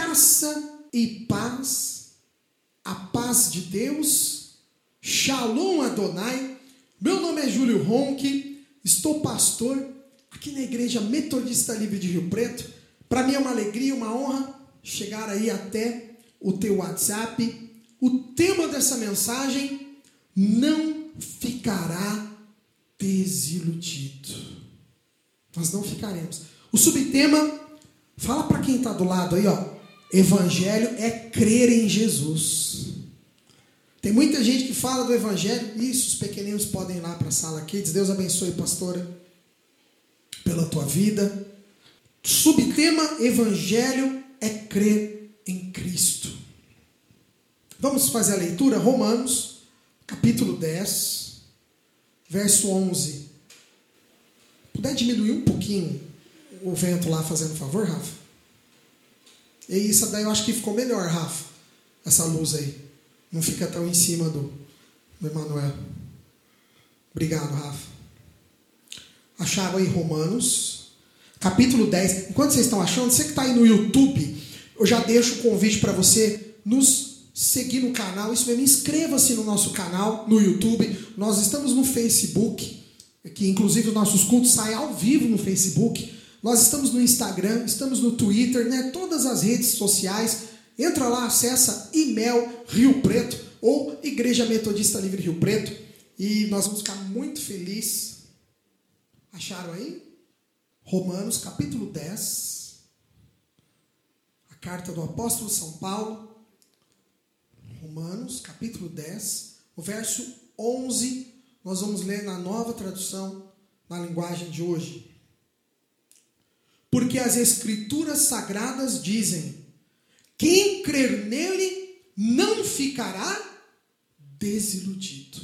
Graça e paz, a paz de Deus, Shalom Adonai. Meu nome é Júlio Ronque, estou pastor aqui na Igreja Metodista Livre de Rio Preto. Para mim é uma alegria, uma honra chegar aí até o teu WhatsApp. O tema dessa mensagem: não ficará desiludido. Nós não ficaremos. O subtema, fala para quem está do lado aí, ó. Evangelho é crer em Jesus. Tem muita gente que fala do Evangelho. Isso, os pequeninos podem ir lá para a sala aqui. Diz: Deus abençoe, pastora, pela tua vida. Subtema: Evangelho é crer em Cristo. Vamos fazer a leitura. Romanos, capítulo 10, verso 11. Puder diminuir um pouquinho o vento lá, fazendo favor, Rafa? E isso daí eu acho que ficou melhor, Rafa. Essa luz aí. Não fica tão em cima do Emanuel. Obrigado, Rafa. Acharam aí Romanos, capítulo 10. Enquanto vocês estão achando, você que está aí no YouTube, eu já deixo o convite para você nos seguir no canal. Isso mesmo, inscreva-se no nosso canal no YouTube. Nós estamos no Facebook, que inclusive os nossos cultos saem ao vivo no Facebook. Nós estamos no Instagram, estamos no Twitter, né? Todas as redes sociais. Entra lá, acessa IMEL Rio Preto ou Igreja Metodista Livre Rio Preto e nós vamos ficar muito felizes. Acharam aí? Romanos capítulo 10, a carta do apóstolo São Paulo. Romanos capítulo 10, o verso 11, nós vamos ler na nova tradução, na linguagem de hoje. Porque as Escrituras Sagradas dizem: quem crer nele não ficará desiludido.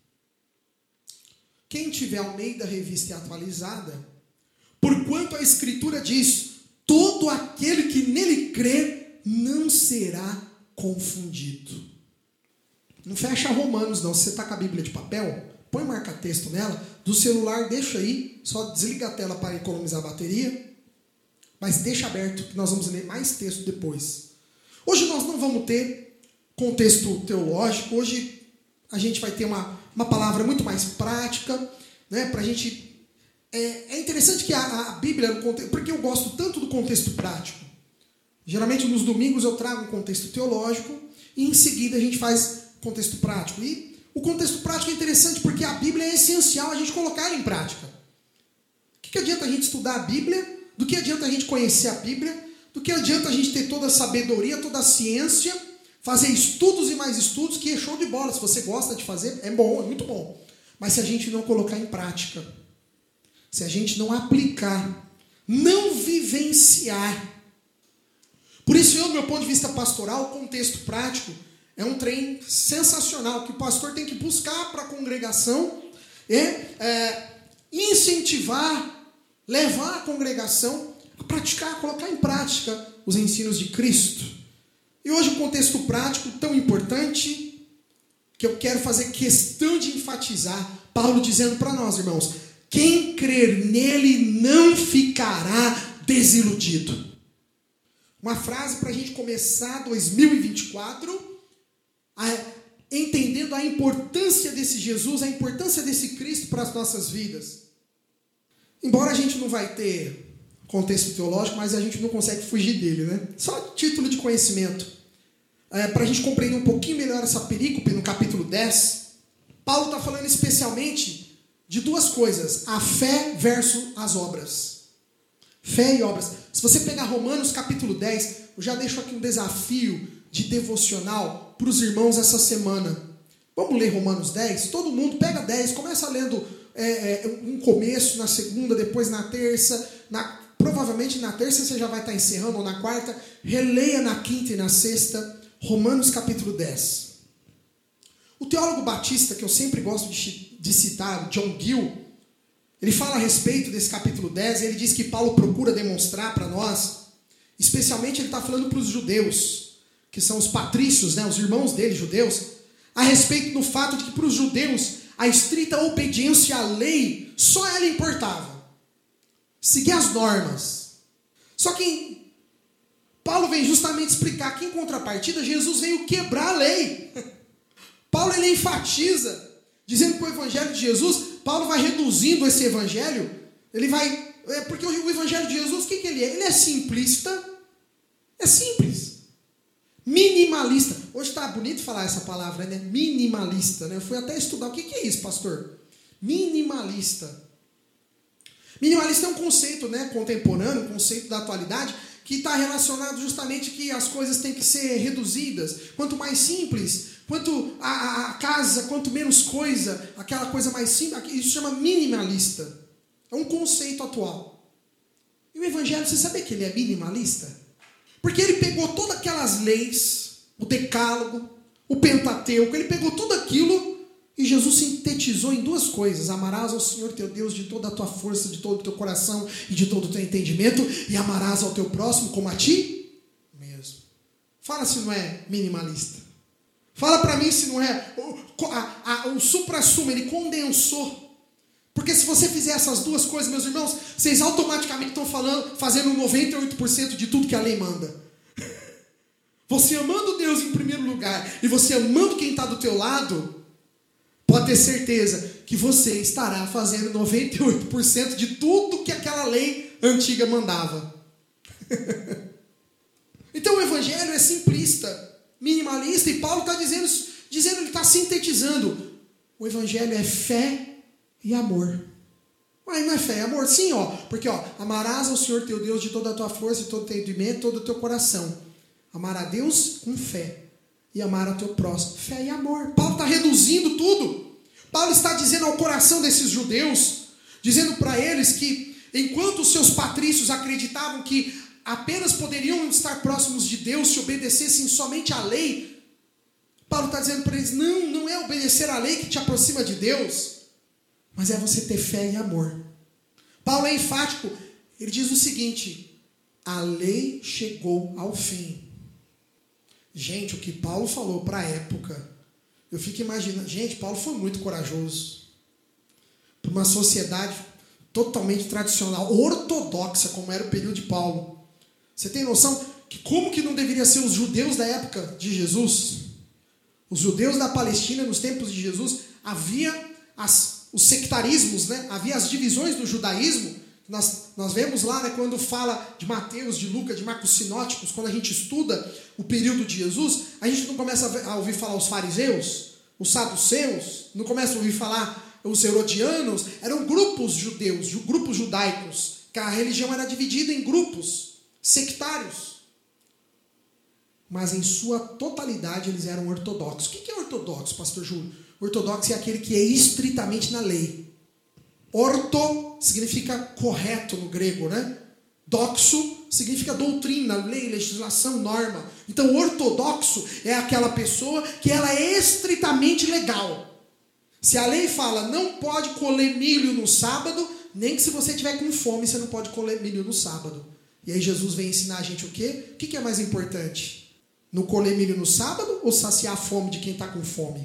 Quem tiver Almeida Revista Atualizada, porquanto a Escritura diz: todo aquele que nele crer não será confundido. Não fecha Romanos não. Se você está com a Bíblia de papel, põe marca-texto nela. Do celular deixa aí, só desliga a tela para economizar a bateria. Mas deixa aberto, que nós vamos ler mais texto depois. Hoje nós não vamos ter contexto teológico. Hoje a gente vai ter uma palavra muito mais prática, né? Pra gente. É interessante que a Bíblia, porque eu gosto tanto do contexto prático. Geralmente nos domingos eu trago um contexto teológico e em seguida a gente faz contexto prático. E o contexto prático é interessante porque a Bíblia é essencial a gente colocar ela em prática. O que adianta a gente estudar a Bíblia? Do que adianta a gente conhecer a Bíblia? Do que adianta a gente ter toda a sabedoria, toda a ciência, fazer estudos e mais estudos, que é show de bola. Se você gosta de fazer, é bom, é muito bom. Mas se a gente não colocar em prática, se a gente não aplicar, não vivenciar. Por isso, do meu ponto de vista pastoral, o contexto prático é um trem sensacional, que o pastor tem que buscar para a congregação, incentivar, levar a congregação a praticar, a colocar em prática os ensinos de Cristo. E hoje o contexto prático tão importante que eu quero fazer questão de enfatizar, Paulo dizendo para nós, irmãos: quem crer nele não ficará desiludido. Uma frase para a gente começar 2024 entendendo a importância desse Jesus, a importância desse Cristo para as nossas vidas. Embora a gente não vai ter contexto teológico, mas a gente não consegue fugir dele, né? Só título de conhecimento. Para a gente compreender um pouquinho melhor essa perícope no capítulo 10, Paulo está falando especialmente de duas coisas: a fé versus as obras. Fé e obras. Se você pegar Romanos capítulo 10, eu já deixo aqui um desafio de devocional para os irmãos essa semana. Vamos ler Romanos 10? Todo mundo pega 10, começa lendo um começo, na segunda, depois na terça, provavelmente na terça você já vai estar encerrando, ou na quarta, releia na quinta e na sexta, Romanos capítulo 10. O teólogo batista, que eu sempre gosto de citar, John Gill, ele fala a respeito desse capítulo 10, e ele diz que Paulo procura demonstrar para nós, especialmente ele está falando para os judeus, que são os patrícios, né, os irmãos dele, judeus, a respeito do fato de que para os judeus a estrita obediência à lei, só ela importava. Seguir as normas. Só que Paulo vem justamente explicar que, em contrapartida, Jesus veio quebrar a lei. Paulo ele enfatiza, dizendo que o evangelho de Jesus, Paulo vai reduzindo esse evangelho, ele vai... porque o evangelho de Jesus, o que ele é? Ele é simplista, é simples. Minimalista. Hoje está bonito falar essa palavra, né? Minimalista, né? Eu fui até estudar. O que é isso, pastor? Minimalista. Minimalista é um conceito, né, contemporâneo, um conceito da atualidade, que está relacionado justamente que as coisas têm que ser reduzidas. Quanto mais simples, quanto a casa, quanto menos coisa, aquela coisa mais simples, isso chama minimalista. É um conceito atual. E o evangelho, você sabe que ele é minimalista? Porque ele pegou todas aquelas leis, o decálogo, o Pentateuco, ele pegou tudo aquilo e Jesus sintetizou em duas coisas. Amarás ao Senhor teu Deus de toda a tua força, de todo o teu coração e de todo o teu entendimento, e amarás ao teu próximo como a ti mesmo. Fala se não é minimalista. Fala para mim se não é. O supra-sumo, ele condensou. Porque se você fizer essas duas coisas, meus irmãos, vocês automaticamente estão fazendo 98% de tudo que a lei manda. Você amando Deus em primeiro lugar e você amando quem está do teu lado, pode ter certeza que você estará fazendo 98% de tudo que aquela lei antiga mandava. Então o evangelho é simplista, minimalista, e Paulo está dizendo, ele está sintetizando. O evangelho é fé e amor. Mas não é fé, é amor? Sim, porque amarás ao Senhor teu Deus de toda a tua força, de todo o teu entendimento, todo o teu coração. Amar a Deus com fé e amar ao teu próximo. Fé e amor. Paulo está reduzindo tudo. Paulo está dizendo ao coração desses judeus, dizendo para eles que enquanto os seus patrícios acreditavam que apenas poderiam estar próximos de Deus se obedecessem somente à lei, Paulo está dizendo para eles, não é obedecer à lei que te aproxima de Deus, mas é você ter fé e amor. Paulo é enfático. Ele diz o seguinte: a lei chegou ao fim. Gente, o que Paulo falou para a época, eu fico imaginando. Gente, Paulo foi muito corajoso. Para uma sociedade totalmente tradicional, ortodoxa, como era o período de Paulo. Você tem noção que como que não deveria ser os judeus da época de Jesus? Os judeus da Palestina, nos tempos de Jesus, havia os sectarismos, né? Havia as divisões do judaísmo. Nós vemos lá, né, quando fala de Mateus, de Lucas, de Marcos sinóticos, quando a gente estuda o período de Jesus, a gente não começa a ouvir falar os fariseus, os saduceus, não começa a ouvir falar os herodianos. Eram grupos judeus, grupos judaicos, que a religião era dividida em grupos sectários. Mas em sua totalidade eles eram ortodoxos. O que é ortodoxo, pastor Júlio? Ortodoxo é aquele que é estritamente na lei. Orto significa correto no grego, né? Doxo significa doutrina, lei, legislação, norma. Então, ortodoxo é aquela pessoa que ela é estritamente legal. Se a lei fala não pode colher milho no sábado, nem que se você tiver com fome você não pode colher milho no sábado. E aí Jesus vem ensinar a gente o quê? O que é mais importante? Não colher milho no sábado ou saciar a fome de quem está com fome?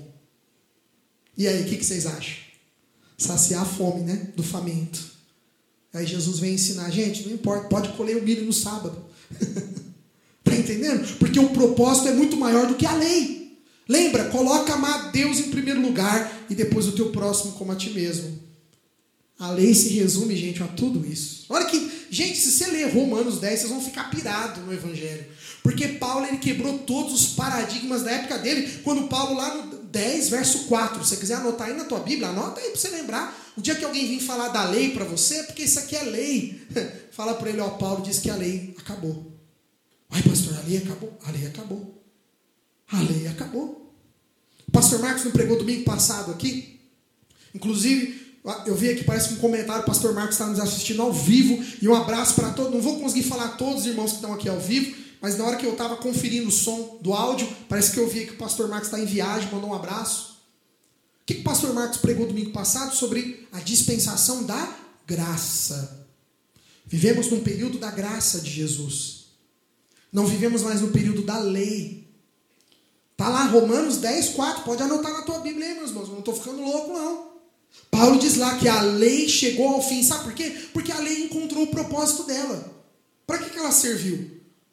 E aí, o que vocês acham? Saciar a fome, né? Do faminto. Aí Jesus vem ensinar, gente, não importa, pode colher o milho no sábado. Está entendendo? Porque o propósito é muito maior do que a lei. Lembra, coloca amar Deus em primeiro lugar e depois o teu próximo como a ti mesmo. A lei se resume, gente, a tudo isso. Olha que, gente, se você ler Romanos 10, vocês vão ficar pirados no Evangelho. Porque Paulo, ele quebrou todos os paradigmas da época dele. Quando Paulo, lá no 10, verso 4, se você quiser anotar aí na tua Bíblia, anota aí para você lembrar. O dia que alguém vir falar da lei para você, porque isso aqui é lei. Fala para ele, Paulo diz que a lei acabou. Ai, pastor, a lei acabou? A lei acabou. A lei acabou. O pastor Marcos não pregou domingo passado aqui? Inclusive, eu vi aqui, parece que um comentário, o pastor Marcos está nos assistindo ao vivo, e um abraço para todos. Não vou conseguir falar todos os irmãos que estão aqui ao vivo, mas na hora que eu estava conferindo o som do áudio, parece que eu vi que o pastor Marcos está em viagem, mandou um abraço. O que o pastor Marcos pregou domingo passado? Sobre a dispensação da graça. Vivemos num período da graça de Jesus. Não vivemos mais no período da lei. Está lá, Romanos 10, 4. Pode anotar na tua Bíblia aí, meus irmãos. Eu não estou ficando louco, não. Paulo diz lá que a lei chegou ao fim. Sabe por quê? Porque a lei encontrou o propósito dela. Para que ela serviu?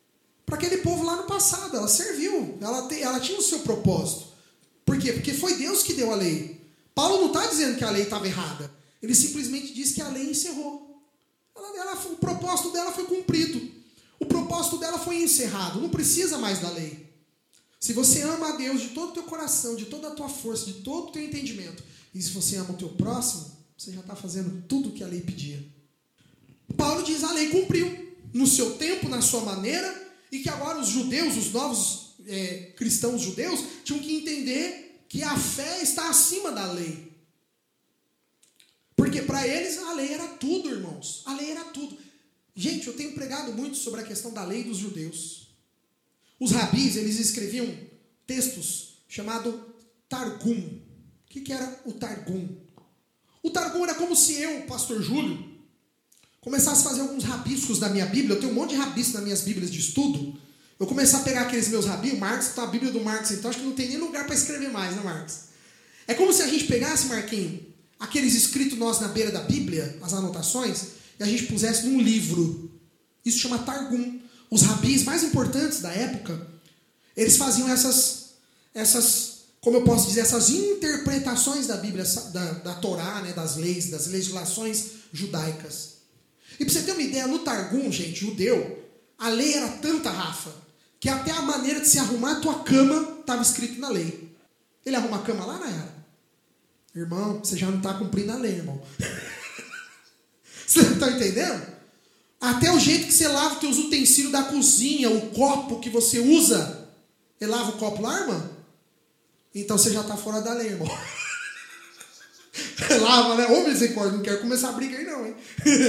para aquele povo lá no passado. Ela serviu, ela tinha o seu propósito. Por quê? Porque foi Deus que deu a lei. Paulo não está dizendo que a lei estava errada. Ele simplesmente diz que a lei encerrou. O propósito dela foi cumprido. O propósito dela foi encerrado. Não precisa mais da lei. Se você ama a Deus de todo o teu coração, de toda a tua força, de todo o teu entendimento, e se você ama o teu próximo, você já está fazendo tudo o que a lei pedia. Paulo diz: a lei cumpriu no seu tempo, na sua maneira, e que agora os judeus, os novos cristãos judeus, tinham que entender que a fé está acima da lei. Porque para eles a lei era tudo, irmãos. A lei era tudo. Gente, eu tenho pregado muito sobre a questão da lei dos judeus. Os rabis, eles escreviam textos chamados Targum. O que era o Targum? O Targum era como se eu, pastor Júlio, começasse a fazer alguns rabiscos da minha Bíblia. Eu tenho um monte de rabiscos nas minhas Bíblias de estudo. Eu começar a pegar aqueles meus rabiscos, Marcos, tá a Bíblia do Marcos, então acho que não tem nem lugar para escrever mais, né, Marcos? É como se a gente pegasse, Marquinhos, aqueles escritos nossos na beira da Bíblia, as anotações, e a gente pusesse num livro. Isso chama Targum. Os rabis mais importantes da época, eles faziam essas, como eu posso dizer, essas interpretações da Bíblia, da Torá, né, das leis, das legislações judaicas. E para você ter uma ideia, no Targum, gente, judeu, a lei era tanta, Rafa, que até a maneira de se arrumar a tua cama estava escrito na lei. Ele arruma a cama lá, Nayara? Irmão, você já não está cumprindo a lei, irmão. Você não está entendendo? Até o jeito que você lava os teus utensílios da cozinha, o copo que você usa, ele lava o copo lá, irmão? Então você já está fora da lei, irmão. Lava, né? Ô, misericórdia, não quero começar a briga aí não, hein?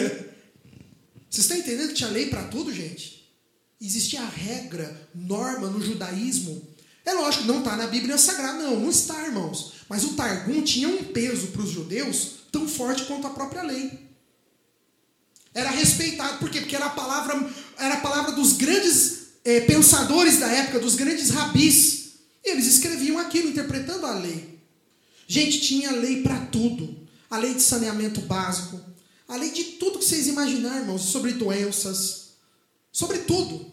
Vocês estão entendendo que tinha lei para tudo, gente? Existia a regra, norma no judaísmo. É lógico, não está na Bíblia Sagrada, não está, irmãos. Mas o Targum tinha um peso para os judeus tão forte quanto a própria lei. Era respeitado, por quê? Porque era a palavra dos grandes pensadores da época, dos grandes rabis. E eles escreviam aquilo, interpretando a lei. Gente, tinha lei para tudo. A lei de saneamento básico, a lei de tudo que vocês imaginarem, irmãos, sobre doenças, sobre tudo.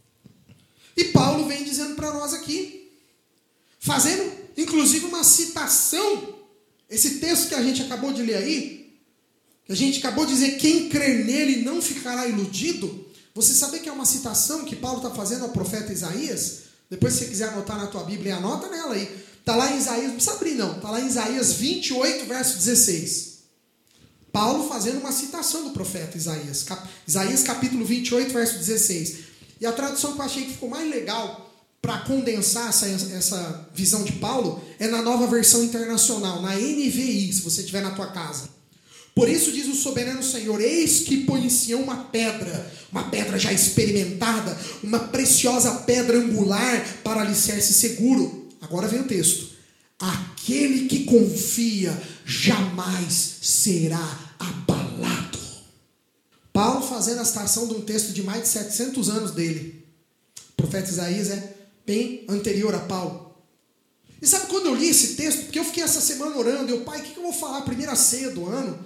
E Paulo vem dizendo para nós aqui, fazendo inclusive uma citação, esse texto que a gente acabou de ler aí, que a gente acabou de dizer, quem crer nele não ficará iludido. Você sabe que é uma citação que Paulo está fazendo ao profeta Isaías? Depois, se você quiser anotar na tua Bíblia, anota nela aí. Está lá em Isaías, não precisa abrir não, está lá em Isaías 28, verso 16. Paulo fazendo uma citação do profeta Isaías. Isaías capítulo 28, verso 16. E a tradução que eu achei que ficou mais legal para condensar essa visão de Paulo é na Nova Versão Internacional, na NVI, se você tiver na tua casa. Por isso diz o soberano Senhor, eis que põe em Sião uma pedra já experimentada, uma preciosa pedra angular para alicerce seguro. Agora vem o texto. Aquele que confia jamais será abalado. Paulo fazendo a citação de um texto de mais de 700 anos dele. O profeta Isaías é bem anterior a Paulo. E sabe quando eu li esse texto? Porque eu fiquei essa semana orando. Eu, pai, o que eu vou falar? Primeira ceia do ano.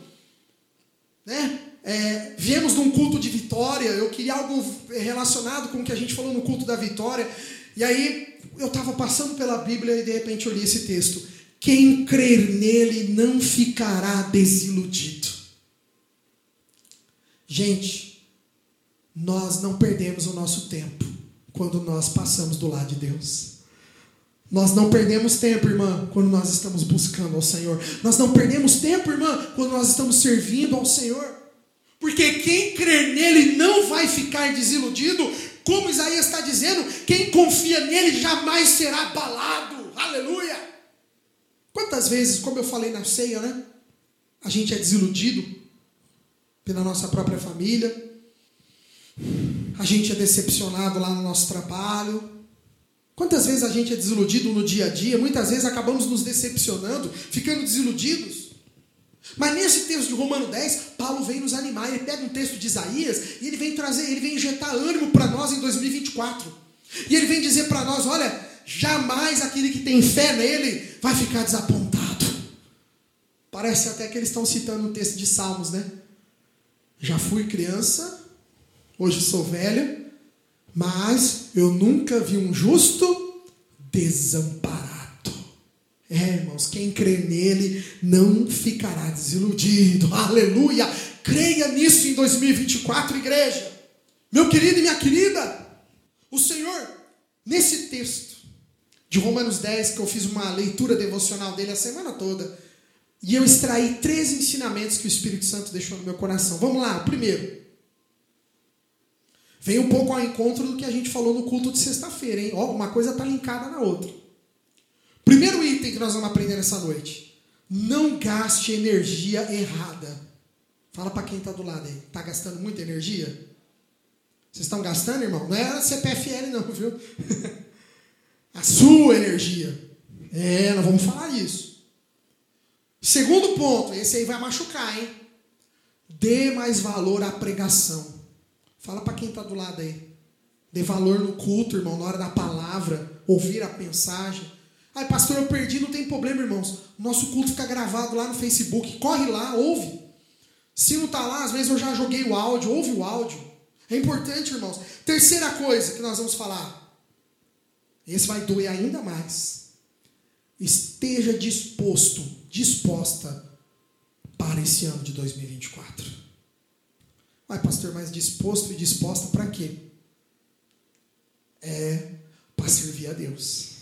Né? Viemos de um culto de vitória. Eu queria algo relacionado com o que a gente falou no culto da vitória. E aí eu estava passando pela Bíblia e de repente eu li esse texto. Quem crer nele não ficará desiludido. Gente, nós não perdemos o nosso tempo quando nós passamos do lado de Deus. Nós não perdemos tempo, irmã, quando nós estamos buscando ao Senhor. Nós não perdemos tempo, irmã, quando nós estamos servindo ao Senhor. Porque quem crer nele não vai ficar desiludido. Como Isaías está dizendo, quem confia nele jamais será abalado. Aleluia! Quantas vezes, como eu falei na ceia, né? A gente é desiludido pela nossa própria família. A gente é decepcionado lá no nosso trabalho. Quantas vezes a gente é desiludido no dia a dia? Muitas vezes acabamos nos decepcionando, ficando desiludidos. Mas nesse texto de Romano 10, Paulo vem nos animar. Ele pega um texto de Isaías e ele vem injetar ânimo para nós em 2024. E ele vem dizer para nós, olha, jamais aquele que tem fé nele vai ficar desapontado. Parece até que eles estão citando um texto de Salmos, né? Já fui criança, hoje sou velha, Mas eu nunca vi um justo desamparado. Irmãos, quem crê nele não ficará desiludido. Aleluia! Creia nisso em 2024, igreja. Meu querido e minha querida, o Senhor, nesse texto de Romanos 10, que eu fiz uma leitura devocional dele a semana toda, e eu extraí 3 ensinamentos que o Espírito Santo deixou no meu coração. Vamos lá, o primeiro. Vem um pouco ao encontro do que a gente falou no culto de sexta-feira, hein? Ó, uma coisa está linkada na outra. Primeiro item que nós vamos aprender nessa noite. Não gaste energia errada. Fala para quem está do lado aí. Está gastando muita energia? Vocês estão gastando, irmão? Não é CPFL não, viu? A sua energia. Nós vamos falar isso. Segundo ponto, esse aí vai machucar, hein? Dê mais valor à pregação. Fala para quem está do lado aí. Dê valor no culto, irmão, na hora da palavra, ouvir a mensagem. Ai, pastor, eu perdi, não tem problema, irmãos. Nosso culto fica gravado lá no Facebook. Corre lá, ouve. Se não está lá, às vezes eu já joguei o áudio, ouve o áudio. É importante, irmãos. Terceira coisa que nós vamos falar. Esse vai doer ainda mais. Esteja disposta para esse ano de 2024. Ai, pastor, mas disposto e disposta para quê? Para servir a Deus.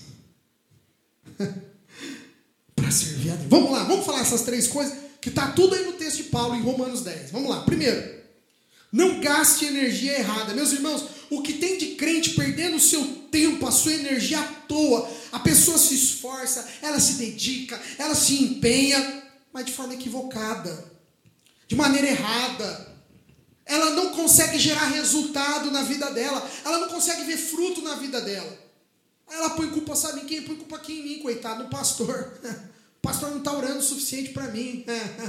Para servir a Deus. Vamos lá, vamos falar essas 3 coisas que está tudo aí no texto de Paulo em Romanos 10. Vamos lá. Primeiro, não gaste energia errada. Meus irmãos, o que tem de crente perdendo o seu tempo, a sua energia à toa. A pessoa se esforça, ela se dedica, ela se empenha, mas de forma equivocada, de maneira errada. Ela não consegue gerar resultado na vida dela. Ela não consegue ver fruto na vida dela. Ela põe culpa, sabe em quem? Põe culpa aqui em mim, coitado, no pastor. O pastor não está orando o suficiente para mim.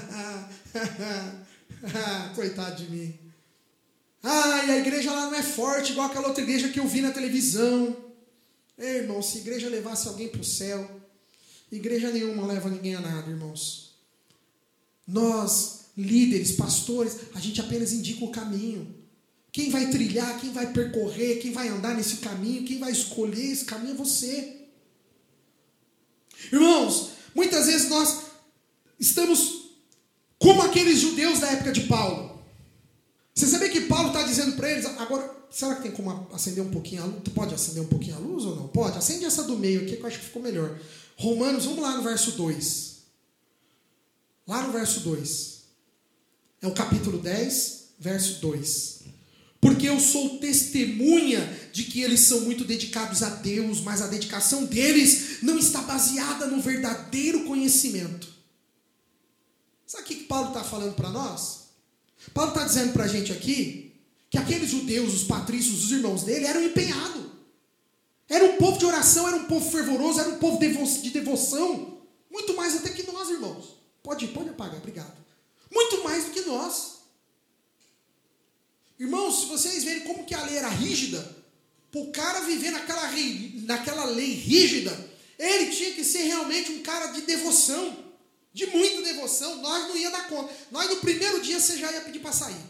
Coitado de mim. E a igreja lá não é forte, igual aquela outra igreja que eu vi na televisão. Irmão, se a igreja levasse alguém para o céu, igreja nenhuma leva ninguém a nada, irmãos. Nós, líderes, pastores, a gente apenas indica o caminho. Quem vai trilhar, quem vai percorrer, quem vai andar nesse caminho, quem vai escolher esse caminho é você. Irmãos, muitas vezes nós estamos como aqueles judeus da época de Paulo. Você sabia que Paulo está dizendo para eles, agora, será que tem como acender um pouquinho a luz? Pode acender um pouquinho a luz ou não? Pode, acende essa do meio aqui que eu acho que ficou melhor. Romanos, vamos lá no verso 2. Lá no verso 2. É o capítulo 10, verso 2. Porque eu sou testemunha de que eles são muito dedicados a Deus, mas a dedicação deles não está baseada no verdadeiro conhecimento. Sabe o que Paulo está falando para nós? Paulo está dizendo para a gente aqui que aqueles judeus, os patrícios, os irmãos dele, eram empenhados. Era um povo de oração, era um povo fervoroso, era um povo de devoção. Muito mais até que nós, irmãos. Pode apagar, obrigado. Muito mais do que nós. Irmãos, se vocês verem como que a lei era rígida, para o cara viver naquela lei rígida, ele tinha que ser realmente um cara de devoção, de muita devoção. Nós não ia dar conta. Nós no primeiro dia você já ia pedir para sair.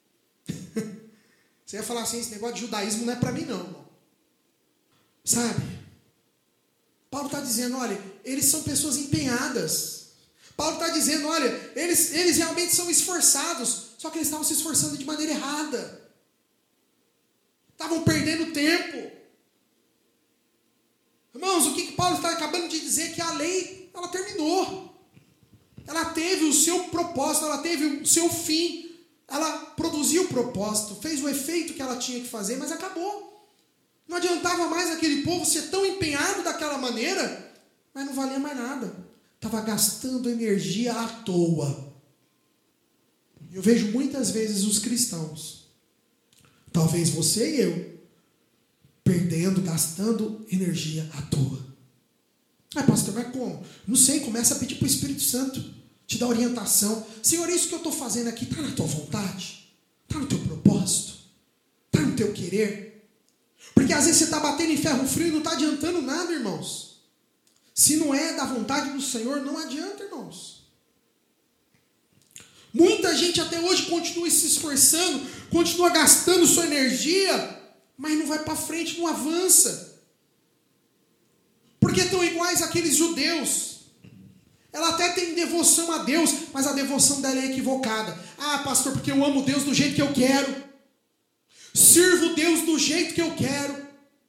Você ia falar assim, esse negócio de judaísmo não é para mim não, irmão. Sabe? Paulo está dizendo, olha, eles são pessoas empenhadas. Paulo está dizendo, olha, eles realmente são esforçados, só que eles estavam se esforçando de maneira errada. Estavam perdendo tempo. Irmãos, o que Paulo está acabando de dizer é que a lei, ela terminou. Ela teve o seu propósito, ela teve o seu fim. Ela produziu o propósito, fez o efeito que ela tinha que fazer, mas acabou. Não adiantava mais aquele povo ser tão empenhado daquela maneira, mas não valia mais nada. Estava gastando energia à toa. Eu vejo muitas vezes os cristãos, talvez você e eu, gastando energia à toa. Pastor, mas como? Não sei, começa a pedir para o Espírito Santo te dar orientação. Senhor, isso que eu estou fazendo aqui está na tua vontade? Está no teu propósito? Está no teu querer? Porque às vezes você está batendo em ferro frio e não está adiantando nada, irmãos. Se não é da vontade do Senhor, não adianta, irmãos. Muita gente até hoje continua se esforçando, continua gastando sua energia, mas não vai para frente, não avança. Porque estão iguais àqueles judeus. Ela até tem devoção a Deus, mas a devoção dela é equivocada. Ah, pastor, porque eu amo Deus do jeito que eu quero. Sirvo Deus do jeito que eu quero.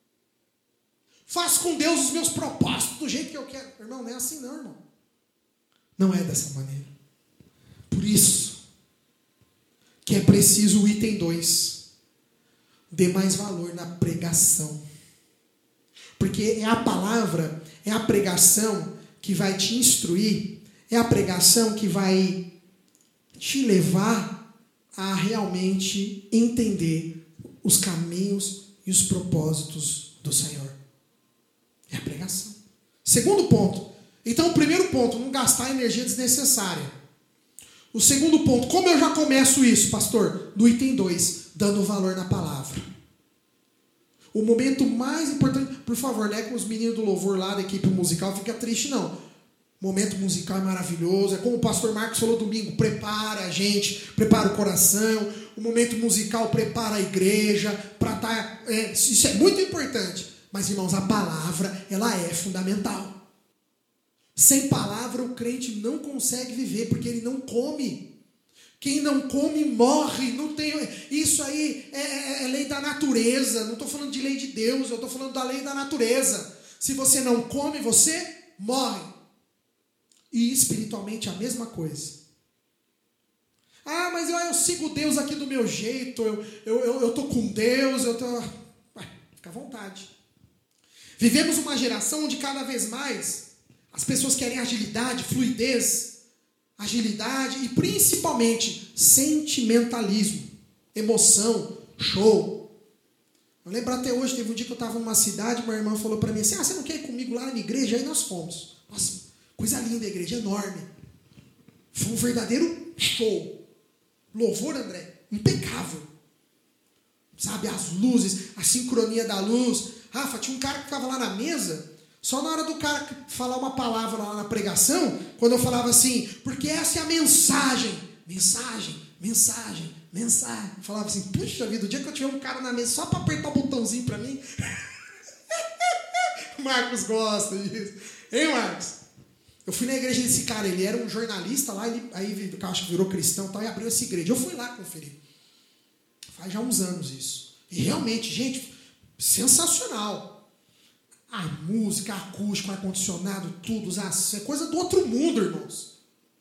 Faço com Deus os meus propósitos do jeito que eu quero. Irmão, não é assim não, irmão. Não é dessa maneira. Por isso que é preciso o item 2. Dê mais valor na pregação. Porque é a palavra, é a pregação que vai te instruir, é a pregação que vai te levar a realmente entender os caminhos e os propósitos do Senhor. É a pregação. Segundo ponto. Então, o primeiro ponto, não gastar energia desnecessária. O segundo ponto, como eu já começo isso, pastor? No item 2, dando valor na palavra. O momento mais importante, por favor, não é com os meninos do louvor lá da equipe musical, fica triste não. O momento musical é maravilhoso, é como o pastor Marcos falou domingo, prepara a gente, prepara o coração. O momento musical prepara a igreja para estar... isso é muito importante. Mas, irmãos, a palavra, ela é fundamental. Sem palavra, o crente não consegue viver, porque ele não come. Quem não come, morre. Não tem... Isso aí é lei da natureza. Não estou falando de lei de Deus, eu estou falando da lei da natureza. Se você não come, você morre. E espiritualmente a mesma coisa. Ah, mas eu sigo Deus aqui do meu jeito, eu estou com Deus, fica à vontade. Vivemos uma geração onde cada vez mais as pessoas querem agilidade, fluidez, agilidade e principalmente sentimentalismo, emoção, show. Eu lembro até hoje, teve um dia que eu estava numa cidade, uma irmã falou para mim assim, você não quer ir comigo lá na minha igreja? Aí nós fomos. Nossa, coisa linda a igreja, enorme. Foi um verdadeiro show. Louvor, André, impecável. Sabe, as luzes, a sincronia da luz. Rafa, tinha um cara que ficava lá na mesa, só na hora do cara falar uma palavra lá na pregação, quando eu falava assim, porque essa é a mensagem. Eu falava assim, puxa vida, o dia que eu tiver um cara na mesa só para apertar o botãozinho para mim. O Marcos gosta disso. Hein, Marcos? Eu fui na igreja desse cara, ele era um jornalista lá, aí acho que virou cristão e tal, e abriu essa igreja. Eu fui lá conferir. Faz já uns anos isso. E realmente, gente, sensacional. A música, a acústica, o ar-condicionado, tudo, é coisa do outro mundo, irmãos.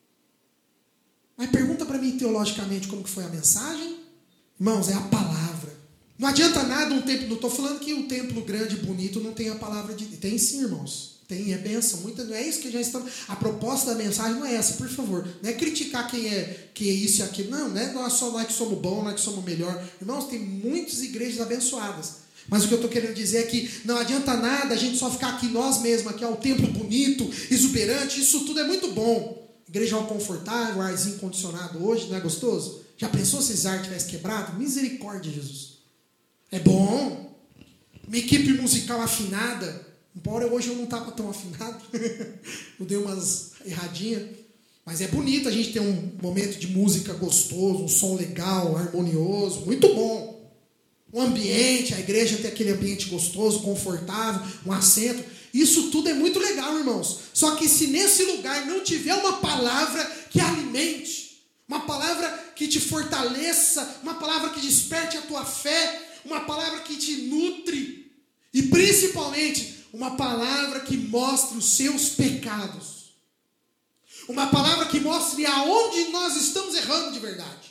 Mas pergunta para mim teologicamente como que foi a mensagem. Irmãos, é a palavra. Não adianta nada um templo, não estou falando que um templo grande e bonito não tem a palavra de Deus. Tem sim, irmãos. Tem, é bênção. Não é isso que já estamos... A proposta da mensagem não é essa, por favor. Não é criticar quem é isso e aquilo. Não, não é só nós que somos bons, nós que somos melhor. Irmãos, tem muitas igrejas abençoadas. Mas o que eu estou querendo dizer é que não adianta nada a gente só ficar aqui nós mesmos, aqui, ó, o templo bonito, exuberante, isso tudo é muito bom. Igreja ao confortável, arzinho condicionado hoje, não é gostoso? Já pensou se esse ar tivesse quebrado? Misericórdia, Jesus. É bom. Uma equipe musical afinada. Embora hoje eu não estava tão afinado. Eu dei umas erradinhas. Mas é bonito a gente ter um momento de música gostoso, um som legal, harmonioso, muito bom. Um ambiente, a igreja tem aquele ambiente gostoso, confortável, um assento. Isso tudo é muito legal, irmãos. Só que se nesse lugar não tiver uma palavra que alimente, uma palavra que te fortaleça, uma palavra que desperte a tua fé, uma palavra que te nutre, e principalmente uma palavra que mostre os seus pecados, uma palavra que mostre aonde nós estamos errando de verdade.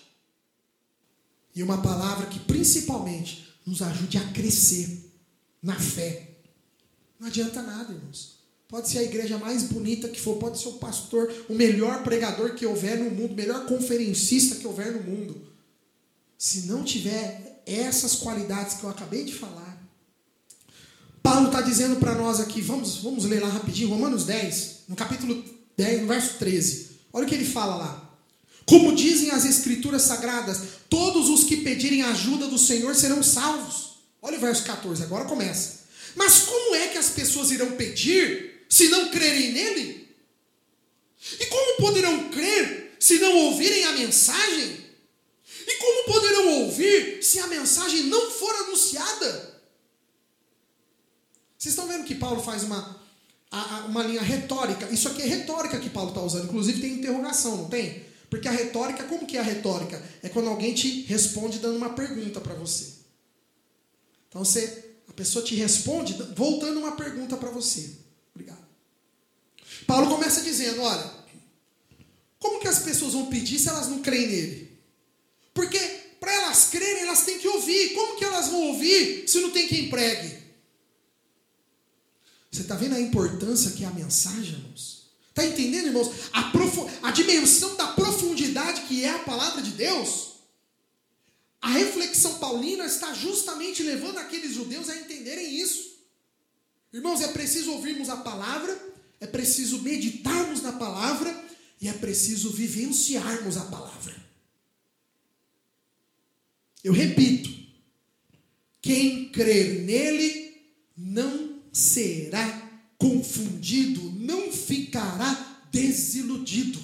E uma palavra que principalmente nos ajude a crescer na fé. Não adianta nada, irmãos. Pode ser a igreja mais bonita que for, pode ser o pastor, o melhor pregador que houver no mundo, o melhor conferencista que houver no mundo. Se não tiver essas qualidades que eu acabei de falar. Paulo está dizendo para nós aqui, vamos ler lá rapidinho, Romanos 10, no capítulo 10, no verso 13. Olha o que ele fala lá. Como dizem as escrituras sagradas, todos os que pedirem ajuda do Senhor serão salvos. Olha o verso 14, agora começa. Mas como é que as pessoas irão pedir se não crerem nele? E como poderão crer se não ouvirem a mensagem? E como poderão ouvir se a mensagem não for anunciada? Vocês estão vendo que Paulo faz uma linha retórica? Isso aqui é retórica que Paulo está usando. Inclusive tem interrogação, não tem? Porque a retórica, como que é a retórica? É quando alguém te responde dando uma pergunta para você. Então a pessoa te responde voltando uma pergunta para você. Obrigado. Paulo começa dizendo, olha, como que as pessoas vão pedir se elas não creem nele? Porque para elas crerem, elas têm que ouvir. Como que elas vão ouvir se não tem quem pregue? Você está vendo a importância que é a mensagem, irmãos? Está entendendo, irmãos? A dimensão da profundidade que é a palavra de Deus. A reflexão paulina está justamente levando aqueles judeus a entenderem isso. Irmãos, é preciso ouvirmos a palavra, é preciso meditarmos na palavra e é preciso vivenciarmos a palavra. Eu repito, quem crer nele não será confundido, não ficará desiludido.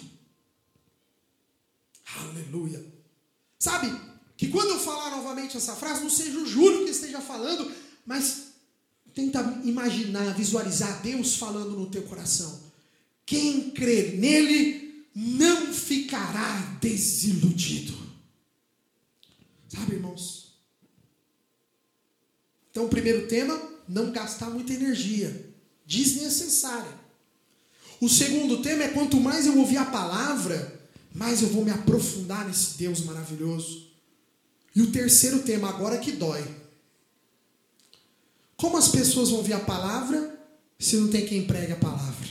Aleluia. Sabe, que quando eu falar novamente essa frase, não seja o Júlio que esteja falando, mas tenta imaginar, visualizar Deus falando no teu coração. Quem crer nele não ficará desiludido. Sabe, irmãos? Então, o primeiro tema, não gastar muita energia desnecessária. O segundo tema é quanto mais eu ouvir a palavra, mais eu vou me aprofundar nesse Deus maravilhoso. E o terceiro tema, agora que dói. Como as pessoas vão ouvir a palavra se não tem quem pregue a palavra?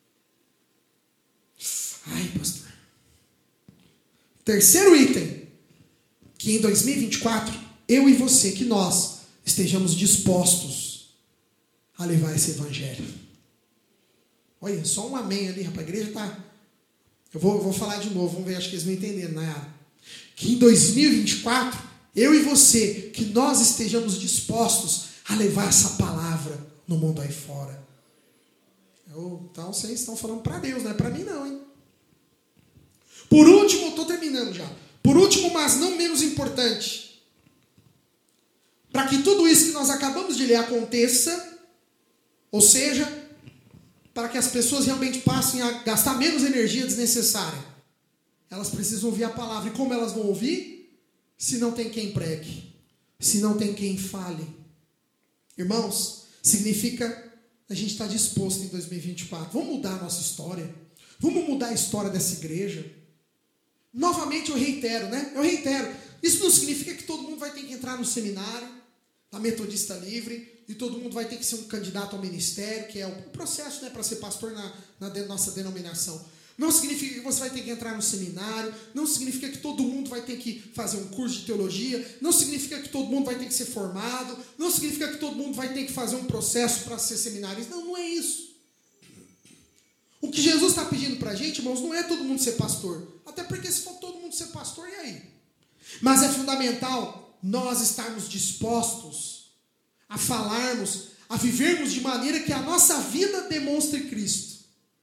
Ai, pastor. Terceiro item, que em 2024, eu e você, que nós estejamos dispostos a levar esse evangelho. Olha, só um amém ali, rapaz. A igreja está... Eu vou falar de novo, vamos ver, acho que eles não entenderam, Nayara. Que em 2024, eu e você, que nós estejamos dispostos a levar essa palavra no mundo aí fora. Então vocês estão falando para Deus, não é para mim não, hein? Por último, estou terminando já. Por último, mas não menos importante, para que tudo isso que nós acabamos de ler aconteça, ou seja, para que as pessoas realmente passem a gastar menos energia desnecessária, elas precisam ouvir a palavra. E como elas vão ouvir? Se não tem quem pregue, se não tem quem fale. Irmãos, significa a gente estar disposto em 2024. Vamos mudar a nossa história. Vamos mudar a história dessa igreja. Novamente eu reitero, né? Isso não significa que todo mundo vai ter que entrar no seminário da Metodista Livre e todo mundo vai ter que ser um candidato ao ministério, que é o processo, né, para ser pastor na nossa denominação. Não significa que você vai ter que entrar no seminário, não significa que todo mundo vai ter que fazer um curso de teologia, não significa que todo mundo vai ter que ser formado, não significa que todo mundo vai ter que fazer um processo para ser seminarista. Não é isso. O que Jesus está pedindo para a gente, irmãos, não é todo mundo ser pastor. Até porque se for todo mundo ser pastor, e aí? Mas é fundamental nós estarmos dispostos a falarmos, a vivermos de maneira que a nossa vida demonstre Cristo.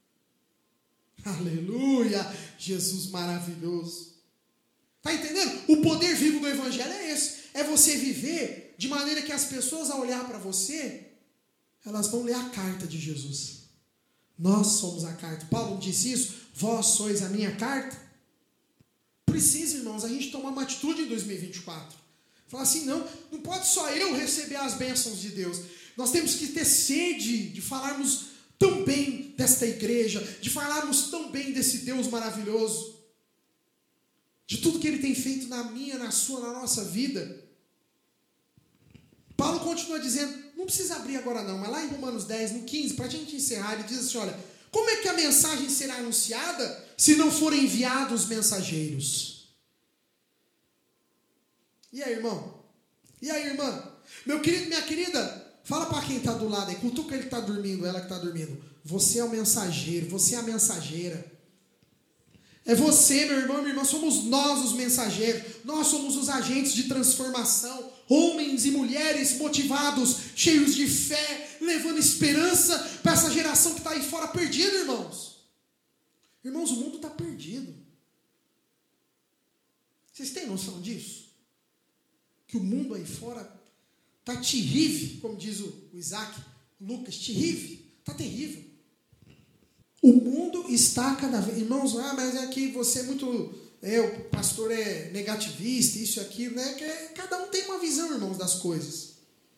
Aleluia! Jesus maravilhoso. Está entendendo? O poder vivo do Evangelho é esse. É você viver de maneira que as pessoas, ao olhar para você, elas vão ler a carta de Jesus. Nós somos a carta. Paulo disse isso. Vós sois a minha carta. Precisa, irmãos, a gente tomar uma atitude em 2024. Falar assim, não pode só eu receber as bênçãos de Deus. Nós temos que ter sede de falarmos tão bem desta igreja, de falarmos tão bem desse Deus maravilhoso, de tudo que Ele tem feito na minha, na sua, na nossa vida. Paulo continua dizendo, não precisa abrir agora não, mas lá em Romanos 10, no 15, para a gente encerrar, ele diz assim, olha, como é que a mensagem será anunciada se não forem enviados mensageiros? E aí, irmão? E aí, irmã? Meu querido, minha querida, fala para quem está do lado aí, cutuca ele que está dormindo, ela que está dormindo. Você é o mensageiro, você é a mensageira. É você, meu irmão, minha irmã, somos nós os mensageiros. Nós somos os agentes de transformação. Homens e mulheres motivados, cheios de fé, levando esperança para essa geração que está aí fora perdida, irmãos. Irmãos, o mundo está perdido. Vocês têm noção disso? Que o mundo aí fora está terrível, como diz o Isaac. Lucas, está terrível. O mundo está cada vez... Irmãos, mas é que você é muito... o pastor é negativista, isso e aquilo, né? Cada um tem uma visão, irmãos, das coisas.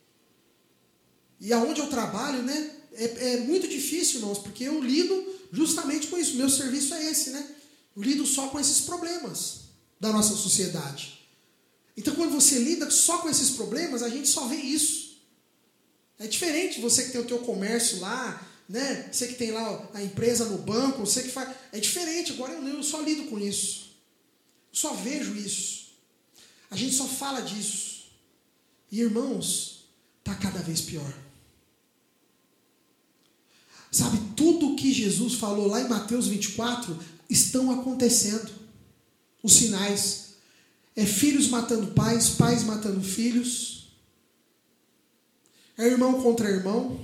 E aonde eu trabalho, né? É muito difícil, irmãos, porque eu lido justamente com isso. Meu serviço é esse, né? Eu lido só com esses problemas da nossa sociedade. Então, quando você lida só com esses problemas, a gente só vê isso. É diferente você que tem o teu comércio lá, né? Você que tem lá a empresa no banco, você que faz... É diferente, agora eu só lido com isso. Eu só vejo isso. A gente só fala disso. E, irmãos, está cada vez pior. Sabe, tudo o que Jesus falou lá em Mateus 24 estão acontecendo. Os sinais. É filhos matando pais, pais matando filhos. É irmão contra irmão.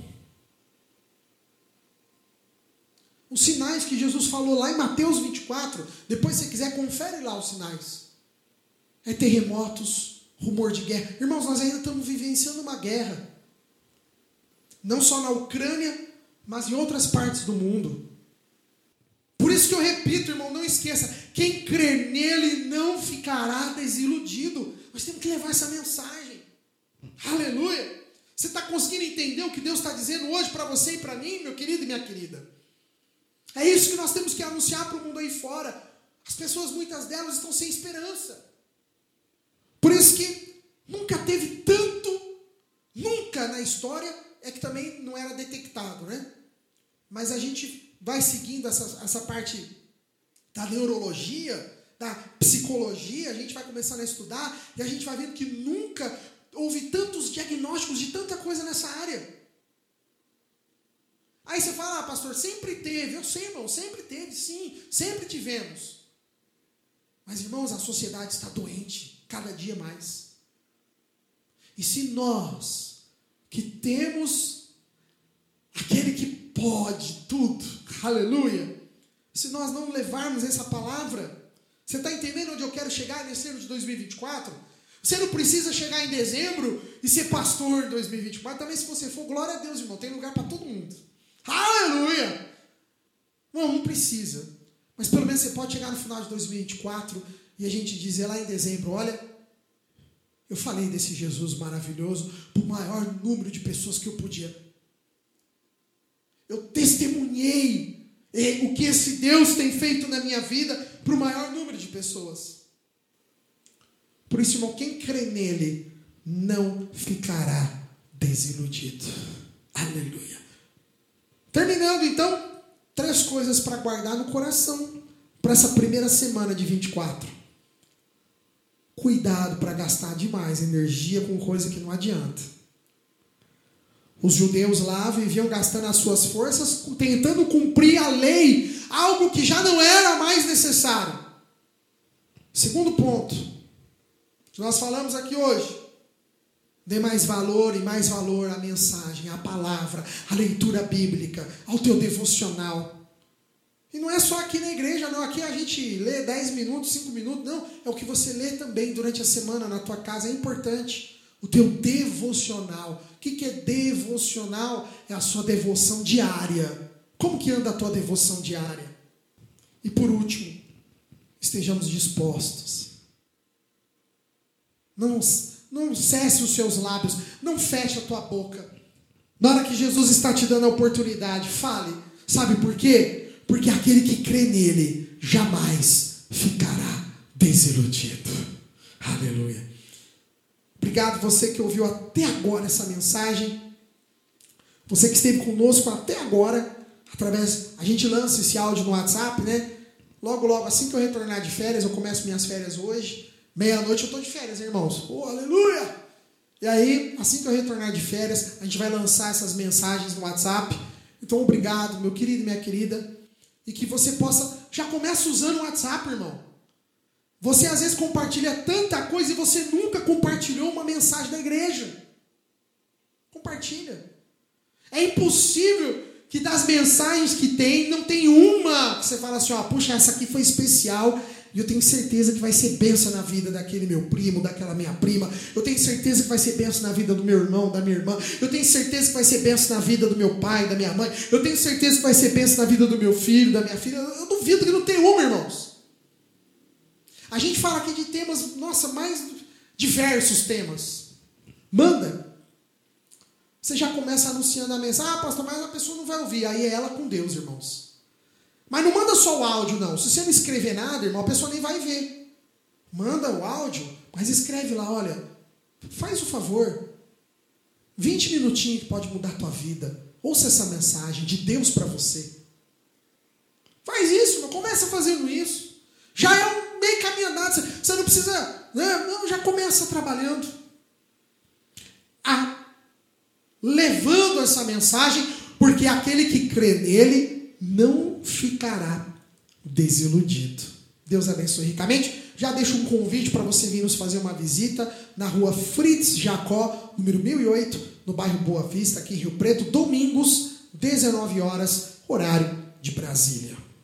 Os sinais que Jesus falou lá em Mateus 24, depois se você quiser, confere lá os sinais. É terremotos, rumor de guerra. Irmãos, nós ainda estamos vivenciando uma guerra. Não só na Ucrânia, mas em outras partes do mundo. Por isso que eu repito, irmão, não esqueça, quem crer nele não ficará desiludido. Nós temos que levar essa mensagem. Aleluia! Você está conseguindo entender o que Deus está dizendo hoje para você e para mim, meu querido e minha querida? É isso que nós temos que anunciar para o mundo aí fora. As pessoas, muitas delas, estão sem esperança. Por isso que nunca teve tanto, nunca na história, é que também não era detectado, né? Mas a gente vai seguindo essa parte da neurologia, da psicologia, a gente vai começando a estudar e a gente vai vendo que nunca houve tantos diagnósticos de tanta coisa nessa área. Aí você fala, pastor, sempre teve. Eu sei, irmão, sempre teve, sim, sempre tivemos. Mas, irmãos, a sociedade está doente, cada dia mais. E se nós, que temos aquele que pode tudo, aleluia, se nós não levarmos essa palavra, você está entendendo onde eu quero chegar nesse ano de 2024? Você não precisa chegar em dezembro e ser pastor em 2024. Também se você for, glória a Deus, irmão, tem lugar para todo mundo. Aleluia! Não precisa. Mas pelo menos você pode chegar no final de 2024 e a gente dizer lá em dezembro, olha, eu falei desse Jesus maravilhoso para o maior número de pessoas que eu podia. Eu testemunhei o que esse Deus tem feito na minha vida para o maior número de pessoas. Por isso, irmão, quem crê nele não ficará desiludido. Aleluia. Terminando, então, 3 coisas para guardar no coração para essa primeira semana de 24. Cuidado para gastar demais energia com coisa que não adianta. Os judeus lá viviam gastando as suas forças, tentando cumprir a lei, algo que já não era mais necessário. Segundo ponto, que nós falamos aqui hoje. Dê mais valor e mais valor à mensagem, à palavra, à leitura bíblica, ao teu devocional. E não é só aqui na igreja, não. Aqui a gente lê 10 minutos, 5 minutos. Não, é o que você lê também durante a semana na tua casa. É importante. O teu devocional. O que é devocional? É a sua devoção diária. Como que anda a tua devoção diária? E por último, estejamos dispostos. Não cesse os seus lábios, não feche a tua boca. Na hora que Jesus está te dando a oportunidade, fale. Sabe por quê? Porque aquele que crê nele jamais ficará desiludido. Aleluia. Obrigado você que ouviu até agora essa mensagem. Você que esteve conosco até agora, a gente lança esse áudio no WhatsApp, né? Logo, assim que eu retornar de férias, eu começo minhas férias hoje. Meia-noite eu estou de férias, irmãos. Oh, aleluia! E aí, assim que eu retornar de férias, a gente vai lançar essas mensagens no WhatsApp. Então, obrigado, meu querido e minha querida. E que você já comece usando o WhatsApp, irmão. Você às vezes compartilha tanta coisa e você nunca compartilhou uma mensagem da igreja. Compartilha. É impossível que das mensagens que tem, não tem uma que você fala assim, puxa, essa aqui foi especial. E eu tenho certeza que vai ser bênção na vida daquele meu primo, daquela minha prima. Eu tenho certeza que vai ser bênção na vida do meu irmão, da minha irmã. Eu tenho certeza que vai ser bênção na vida do meu pai, da minha mãe. Eu tenho certeza que vai ser bênção na vida do meu filho, da minha filha. Eu duvido que não tenha uma, irmãos. A gente fala aqui de temas, nossa, mais diversos temas. Manda. Você já começa anunciando a mensagem. Ah, pastor, mas a pessoa não vai ouvir. Aí é ela com Deus, irmãos. Mas não manda só o áudio, não. Se você não escrever nada, irmão, a pessoa nem vai ver. Manda o áudio, mas escreve lá, olha, faz o favor. 20 minutinhos que pode mudar a tua vida. Ouça essa mensagem de Deus para você. Faz isso, irmão. Começa fazendo isso. Já é um meio caminho andado. Você não precisa... Não, já começa trabalhando. Levando essa mensagem, porque aquele que crê nele não ficará desiludido. Deus abençoe ricamente. Já deixo um convite para você vir nos fazer uma visita na rua Fritz Jacó, número 1008, no bairro Boa Vista, aqui em Rio Preto, domingos, 19 horas, horário de Brasília.